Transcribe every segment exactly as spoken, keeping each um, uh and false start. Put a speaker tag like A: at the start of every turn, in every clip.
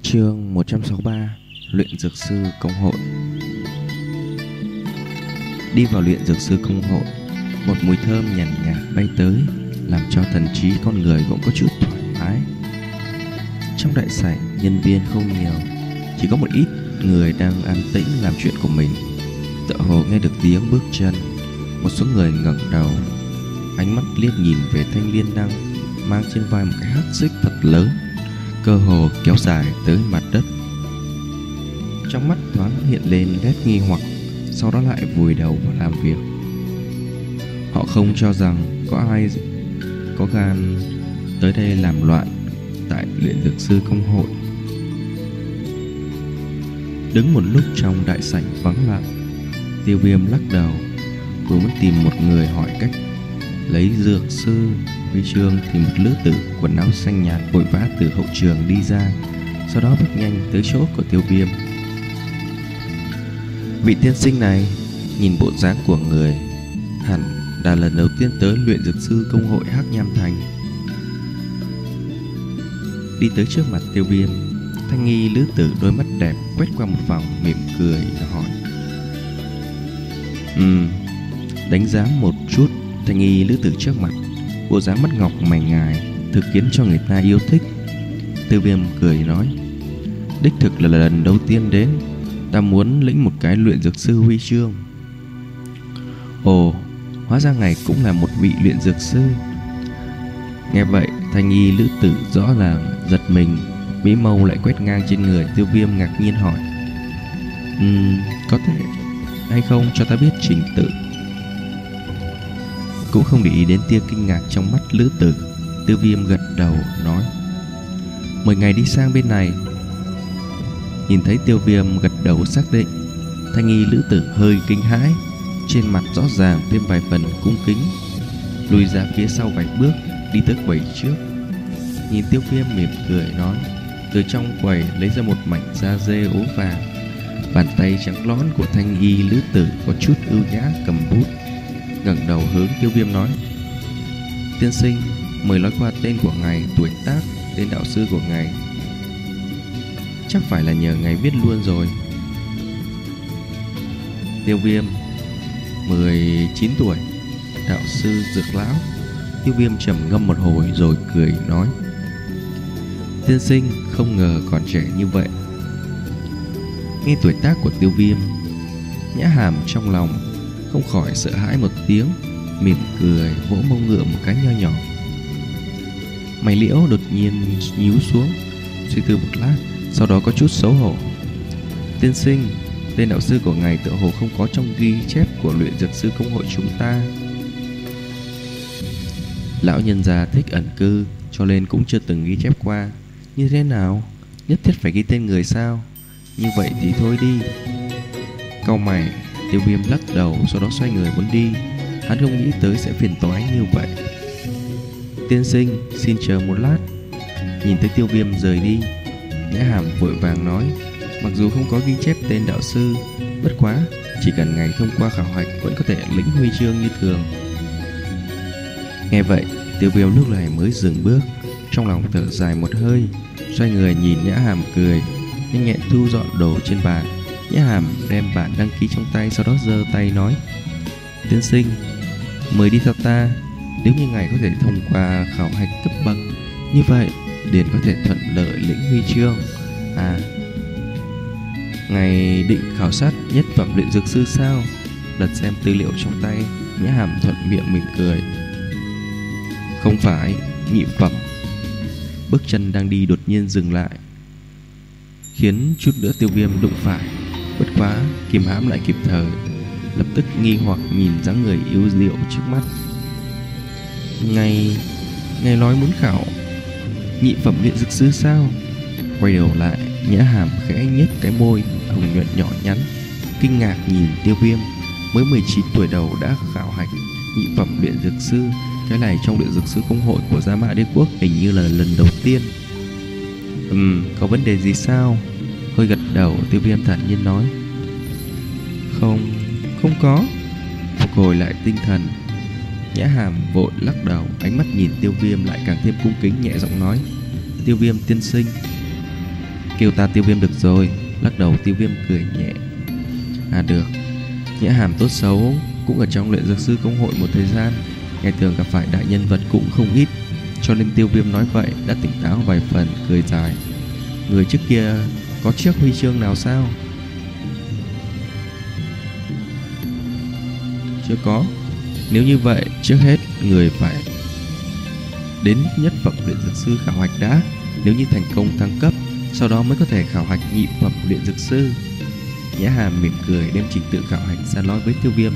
A: Chương một trăm sáu mươi ba. Luyện dược sư công hội. Đi vào luyện dược sư công hội, một mùi thơm nhàn nhạt bay tới, làm cho thần trí con người cũng có chút thoải mái. Trong đại sảnh, nhân viên không nhiều, chỉ có một ít người đang an tĩnh làm chuyện của mình. Tựa hồ nghe được tiếng bước chân, một số người ngẩng đầu, ánh mắt liếc nhìn về thanh liên đăng mang trên vai một cái hắc xích thật lớn, cơ hồ kéo dài tới mặt đất. Trong mắt thoáng hiện lên nét nghi hoặc, sau đó lại vùi đầu vào làm việc. Họ không cho rằng có ai có gan tới đây làm loạn tại luyện dược sư công hội. Đứng một lúc trong đại sảnh vắng lặng, Tiêu Viêm lắc đầu, vừa muốn tìm một người hỏi cách lấy dược sư huy chương thì một lữ tử quần áo xanh nhạt vội vã từ hậu trường đi ra, sau đó bước nhanh tới chỗ của Tiêu Viêm. Vị tiên sinh này, nhìn bộ dáng của người, hẳn là lần đầu tiên tới luyện dược sư công hội Hắc Nham Thành. Đi tới trước mặt Tiêu Viêm, thanh nghi lữ tử đôi mắt đẹp quét qua một vòng, mỉm cười hỏi: Ừm, đánh giá một chút thanh nghi lữ tử trước mặt, bộ dáng mắt ngọc mày ngài thực khiến cho người ta yêu thích. Tiêu Viêm cười nói: đích thực là lần đầu tiên đến, ta muốn lĩnh một cái luyện dược sư huy chương. Ồ, hóa ra ngài cũng là một vị luyện dược sư. Nghe vậy, thanh nghi lữ tử rõ ràng giật mình, mỹ mâu lại quét ngang trên người. Tiêu Viêm ngạc nhiên hỏi: Ừm, có thể hay không cho ta biết trình tự? Cũng không để ý đến tia kinh ngạc trong mắt lữ tử, Tiêu Viêm gật đầu nói: mời ngài đi sang bên này. Nhìn thấy Tiêu Viêm gật đầu xác định, thanh nghi lữ tử hơi kinh hãi, trên mặt rõ ràng thêm vài phần cung kính, lùi ra phía sau vài bước, đi tới quầy trước. Nhìn Tiêu Viêm mỉm cười nói, từ trong quầy lấy ra một mảnh da dê ố vàng. Bàn tay trắng lón của thanh nghi lữ tử có chút ưu nhã cầm bút, ngẩng đầu hướng Tiêu Viêm nói: tiên sinh, mời nói qua tên của ngài, tuổi tác, tên đạo sư của ngài. Chắc phải là nhờ ngài viết luôn rồi. Tiêu Viêm: mười chín tuổi, đạo sư dược lão. Tiêu Viêm trầm ngâm một hồi rồi cười nói: tiên sinh không ngờ còn trẻ như vậy. Nghe tuổi tác của Tiêu Viêm, Nhã Hàm trong lòng không khỏi sợ hãi một tiếng, mỉm cười vỗ mông ngựa một cái nho nhỏ. Mày liễu đột nhiên nhíu xuống, suy tư một lát, sau đó có chút xấu hổ: tiên sinh, tên đạo sư của ngài tựa hồ không có trong ghi chép của luyện dược sư công hội chúng ta. Lão nhân già thích ẩn cư, cho nên cũng chưa từng ghi chép qua. Như thế nào? Nhất thiết phải ghi tên người sao? Như vậy thì thôi đi. Cau mày, Tiêu Viêm lắc đầu, sau đó xoay người muốn đi. Hắn không nghĩ tới sẽ phiền toái như vậy. Tiên sinh, xin chờ một lát. Nhìn thấy Tiêu Viêm rời đi, Nhã Hàm vội vàng nói: mặc dù không có ghi chép tên đạo sư, bất quá chỉ cần ngài thông qua khảo hạch vẫn có thể lĩnh huy chương như thường. Nghe vậy, Tiêu Viêm lúc này mới dừng bước, trong lòng thở dài một hơi, xoay người nhìn Nhã Hàm cười, nhanh nhẹn thu dọn đồ trên bàn. Nhã Hàm đem bản đăng ký trong tay, sau đó giơ tay nói: tiên sinh, mời đi theo ta. Nếu như ngài có thể thông qua khảo hạch cấp bậc, như vậy liền có thể thuận lợi lĩnh huy chương. À, ngài định khảo sát nhất phẩm luyện dược sư sao? Lật xem tư liệu trong tay, Nhã Hàm thuận miệng mỉm cười: không phải, nhị phẩm. Bước chân đang đi đột nhiên dừng lại, khiến chút nữa Tiêu Viêm đụng phải. Bất quá kìm hãm lại kịp thời, lập tức nghi hoặc nhìn dáng người yếu điệu trước mắt. Ngài, ngài nói muốn khảo nhị phẩm luyện dược sư sao? Quay đầu lại, Nhã Hàm khẽ nhếch cái môi hồng nhuận nhỏ nhắn, kinh ngạc nhìn Tiêu Viêm. Mới mười chín tuổi đầu đã khảo hạch nhị phẩm luyện dược sư, cái này trong luyện dược sư công hội của Gia Mã Đế Quốc hình như là lần đầu tiên. Ừm, có vấn đề gì sao? Hơi gật đầu, Tiêu Viêm thản nhiên nói: Không, không có. Phục hồi lại tinh thần, Nhã Hàm vội lắc đầu, ánh mắt nhìn Tiêu Viêm lại càng thêm cung kính, nhẹ giọng nói: Tiêu Viêm tiên sinh. Kêu ta Tiêu Viêm được rồi. Lắc đầu Tiêu Viêm cười nhẹ. À được. Nhã Hàm tốt xấu cũng ở trong luyện dược sư công hội một thời gian, ngày thường gặp phải đại nhân vật cũng không ít, cho nên Tiêu Viêm nói vậy đã tỉnh táo vài phần, cười dài. Người trước kia có chiếc huy chương nào sao? Chưa có. Nếu như vậy, trước hết người phải đến nhất phẩm luyện dược sư khảo hạch đã. Nếu như thành công thăng cấp, sau đó mới có thể khảo hạch nhị phẩm luyện dược sư. Nhã Hàm mỉm cười đem trình tự khảo hạch ra nói với Tiêu Viêm.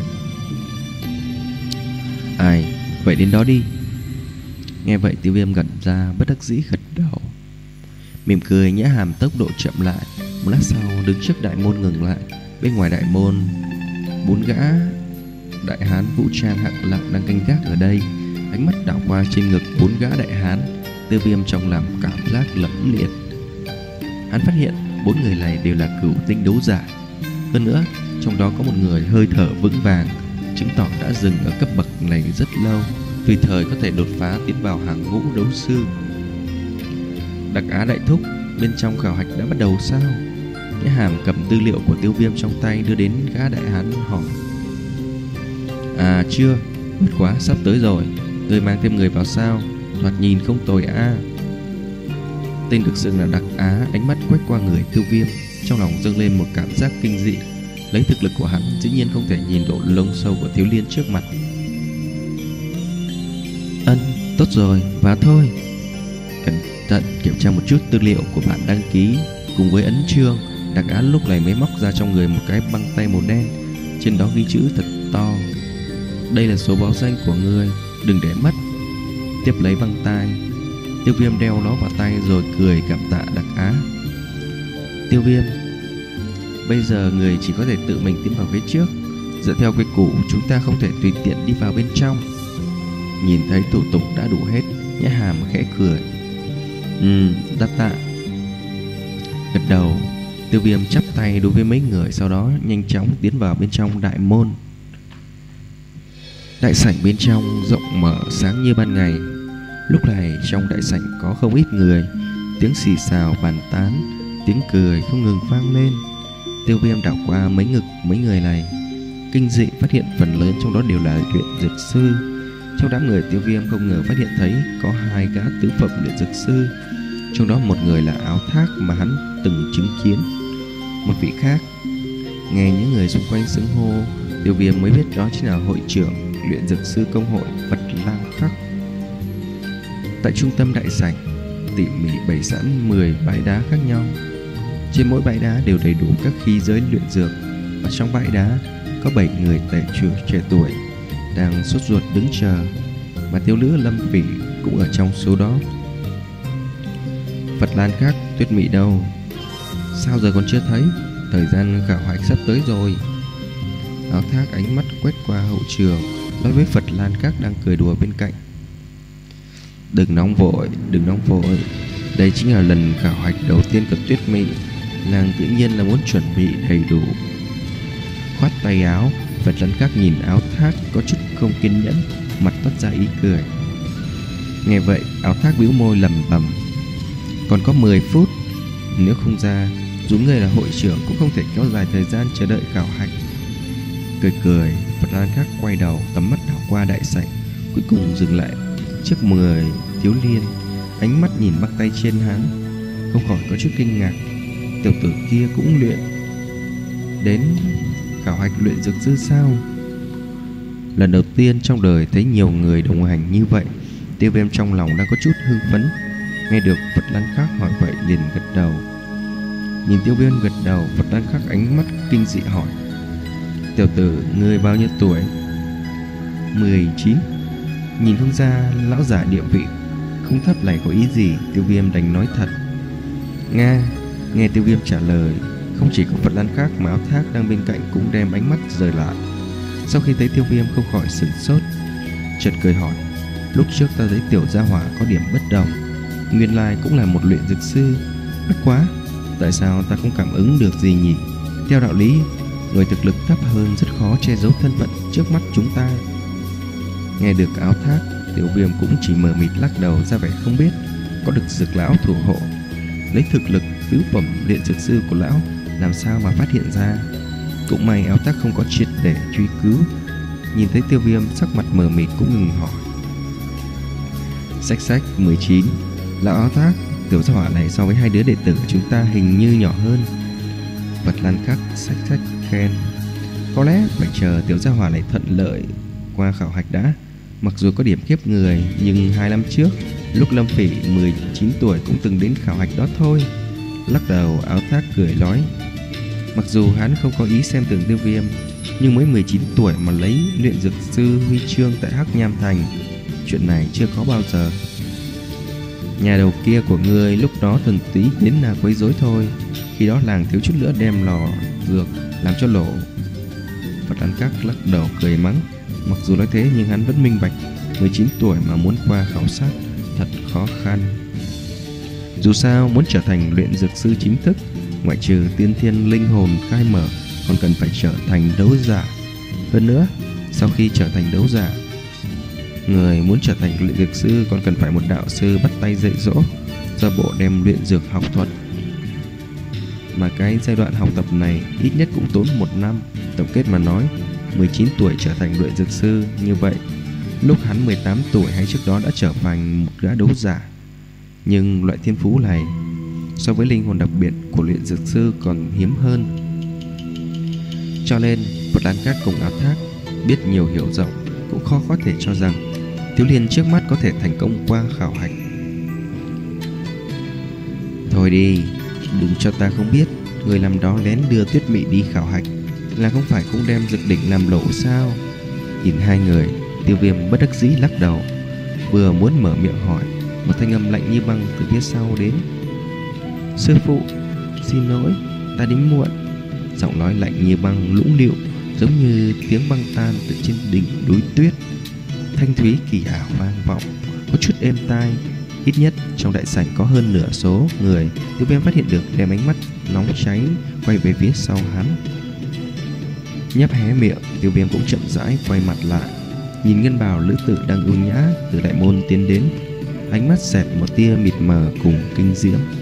A: Ai, vậy đến đó đi. Nghe vậy Tiêu Viêm gật ra bất đắc dĩ gật đầu. Mỉm cười, Nhã Hàm tốc độ chậm lại. Một lát sau đứng trước đại môn ngừng lại. Bên ngoài đại môn, bốn gã đại hán vũ trang hạng nặng đang canh gác ở đây. Ánh mắt đảo qua trên ngực bốn gã đại hán, Tiêu Viêm trong lòng cảm giác lẫm liệt. Hắn phát hiện bốn người này đều là cửu tinh đấu giả. Hơn nữa, trong đó có một người hơi thở vững vàng, chứng tỏ đã dừng ở cấp bậc này rất lâu, tùy thời có thể đột phá tiến vào hàng ngũ đấu sư. Đặc Á đại thúc, bên trong khảo hạch đã bắt đầu sao? Nhã Hàm cầm tư liệu của Tiêu Viêm trong tay đưa đến gã đại hán hỏi. À chưa, bất quá sắp tới rồi. Người mang thêm người vào sao? Thoạt nhìn không tồi a. À. Tên được xưng là Đặc Á ánh mắt quét qua người Tiêu Viêm, trong lòng dâng lên một cảm giác kinh dị. Lấy thực lực của hắn, dĩ nhiên không thể nhìn độ lông sâu của thiếu liên trước mặt. Ân, tốt rồi, vào thôi. Cẩn thận kiểm tra một chút tư liệu của bạn đăng ký cùng với ấn chương. Đặc Á lúc này mới móc ra trong người một cái băng tay màu đen, trên đó ghi chữ thật to. Đây là số báo danh của ngươi, đừng để mất. Tiếp lấy băng tay, Tiêu Viêm đeo nó vào tay rồi cười cảm tạ Đặc Á. Tiêu Viêm, bây giờ người chỉ có thể tự mình tiến vào phía trước. Dựa theo quy củ, chúng ta không thể tùy tiện đi vào bên trong. Nhìn thấy thủ tục đã đủ hết, Nhã Hàm khẽ cười. Ừ, đa tạ. Gật đầu, Tiêu Viêm chắp tay đối với mấy người, sau đó nhanh chóng tiến vào bên trong đại môn. Đại sảnh bên trong rộng mở sáng như ban ngày. Lúc này trong đại sảnh có không ít người, tiếng xì xào bàn tán, tiếng cười không ngừng vang lên. Tiêu Viêm đảo qua mấy ngực mấy người này, kinh dị phát hiện phần lớn trong đó đều là luyện dược sư. Trong đám người Tiêu Viêm không ngờ phát hiện thấy có hai gã tứ phẩm luyện dược sư, trong đó một người là Áo Thác mà hắn từng chứng kiến. Một vị khác, nghe những người xung quanh xưng hô, Tiêu Viêm mới biết đó chính là hội trưởng luyện dược sư công hội Phật Lang Khắc. Tại trung tâm đại sảnh, tỉ mỉ bày sẵn mười bãi đá khác nhau. Trên mỗi bãi đá đều đầy đủ các khí giới luyện dược. Và trong bãi đá có bảy người tể chủ trẻ tuổi đang sốt ruột đứng chờ, mà thiếu nữ Lâm Phỉ cũng ở trong số đó. Phật Lan Khắc, Tuyết Mị đâu? Sao giờ còn chưa thấy? Thời gian khảo hạch sắp tới rồi. Áo Thác ánh mắt quét qua hậu trường, nói với Phật Lan Khắc đang cười đùa bên cạnh. Đừng nóng vội, đừng nóng vội. Đây chính là lần khảo hạch đầu tiên của Tuyết Mị, nàng tự nhiên là muốn chuẩn bị đầy đủ. Khoát tay áo, Phật Lan Khắc nhìn Áo Thác có chút không kiên nhẫn, mặt toát ra ý cười. Nghe vậy, Áo Thác bĩu môi lẩm bẩm. Còn có mười phút, nếu không ra, dù người là hội trưởng cũng không thể kéo dài thời gian chờ đợi khảo hạch. Cười cười, Phật Lan Khắc quay đầu, tầm mắt đảo qua đại sảnh, cuối cùng dừng lại trước mười thiếu liên, ánh mắt nhìn băng tay trên hắn, không khỏi có chút kinh ngạc. Tiểu tử kia cũng luyện đến khảo hạch luyện dược sư sao? Lần đầu tiên trong đời thấy nhiều người đồng hành như vậy, Tiêu Viêm trong lòng đang có chút hưng phấn. Nghe được Phật Lan Khắc hỏi vậy liền gật đầu. Nhìn Tiêu Viêm gật đầu, Phật Lan Khắc ánh mắt kinh dị hỏi. Tiểu tử, ngươi bao nhiêu tuổi? Mười chín. Nhìn không ra lão giả địa vị không thấp này có ý gì, Tiêu Viêm đành nói thật. Nga. Nghe Tiêu Viêm trả lời, không chỉ có Phật Lan Khắc mà Áo Thác đang bên cạnh cũng đem ánh mắt rời lại. Sau khi thấy Tiêu Viêm không khỏi sửng sốt, chợt cười hỏi. Lúc trước ta thấy tiểu gia hỏa có điểm bất đồng, nguyên lai cũng là một luyện dược sư. Bất quá, tại sao ta không cảm ứng được gì nhỉ? Theo đạo lý, người thực lực thấp hơn rất khó che giấu thân phận trước mắt chúng ta. Nghe được Áo Thác, Tiêu Viêm cũng chỉ mờ mịt lắc đầu ra vẻ không biết, có được Dược lão thủ hộ, lấy thực lực tứ phẩm luyện dược sư của lão, làm sao mà phát hiện ra. Cũng may Áo Thác không có triệt để truy cứu. Nhìn thấy Tiêu Viêm sắc mặt mờ mịt cũng ngừng hỏi. Sách sách mười chín. Lão Áo Thác, tiểu gia hỏa này so với hai đứa đệ tử của chúng ta hình như nhỏ hơn. Vật Lan Khắc sách sách khen. Có lẽ phải chờ tiểu gia hỏa này thuận lợi qua khảo hạch đã. Mặc dù có điểm kiếp người, nhưng hai năm trước, lúc Lâm Phỉ mười chín tuổi cũng từng đến khảo hạch đó thôi. Lắc đầu, Áo Thác cười nói. Mặc dù hắn không có ý xem thường Tiêu Viêm, nhưng mới mười chín tuổi mà lấy luyện dược sư huy chương tại Hắc Nham Thành, chuyện này chưa có bao giờ. Nhà đầu kia của ngươi lúc đó thuần túy đến là quấy rối thôi. Khi đó làng thiếu chút nữa đem lò dược làm cho lộ. Vật Lan Khắc lắc đầu cười mắng. Mặc dù nói thế nhưng hắn vẫn minh bạch, mười chín tuổi mà muốn qua khảo sát thật khó khăn. Dù sao muốn trở thành luyện dược sư chính thức, ngoại trừ tiên thiên linh hồn khai mở, còn cần phải trở thành đấu giả. Hơn nữa, sau khi trở thành đấu giả, người muốn trở thành luyện dược sư còn cần phải một đạo sư bắt tay dạy dỗ, ra bộ đem luyện dược học thuật. Mà cái giai đoạn học tập này ít nhất cũng tốn một năm. Tổng kết mà nói, mười chín tuổi trở thành luyện dược sư, như vậy lúc hắn mười tám tuổi hay trước đó đã trở thành một gã đấu giả. Nhưng loại thiên phú này so với linh hồn đặc biệt của luyện dược sư còn hiếm hơn. Cho nên Vật Lan Khắc cùng Áo Thác biết nhiều hiểu rộng, cũng khó có thể cho rằng thiếu niên trước mắt có thể thành công qua khảo hạch. Thôi đi, đừng cho ta không biết. Người làm đó lén đưa Tuyết Mị đi khảo hạch là không phải cũng đem Dực Đỉnh làm lộ sao? Nhìn hai người, Tiêu Viêm bất đắc dĩ lắc đầu. Vừa muốn mở miệng hỏi, một thanh âm lạnh như băng từ phía sau đến. Sư phụ, xin lỗi, ta đến muộn. Giọng nói lạnh như băng lũng lịu, giống như tiếng băng tan từ trên đỉnh núi tuyết. Thanh thúy kỳ ảo vang vọng, có chút êm tai. Ít nhất trong đại sảnh có hơn nửa số người Tiêu Viêm phát hiện được đem ánh mắt nóng cháy quay về phía sau hắn. Nhấp hé miệng, Tiêu Viêm cũng chậm rãi quay mặt lại, nhìn ngân bào lữ tử đang ưu nhã từ đại môn tiến đến, ánh mắt xẹt một tia mịt mờ cùng kinh diễm.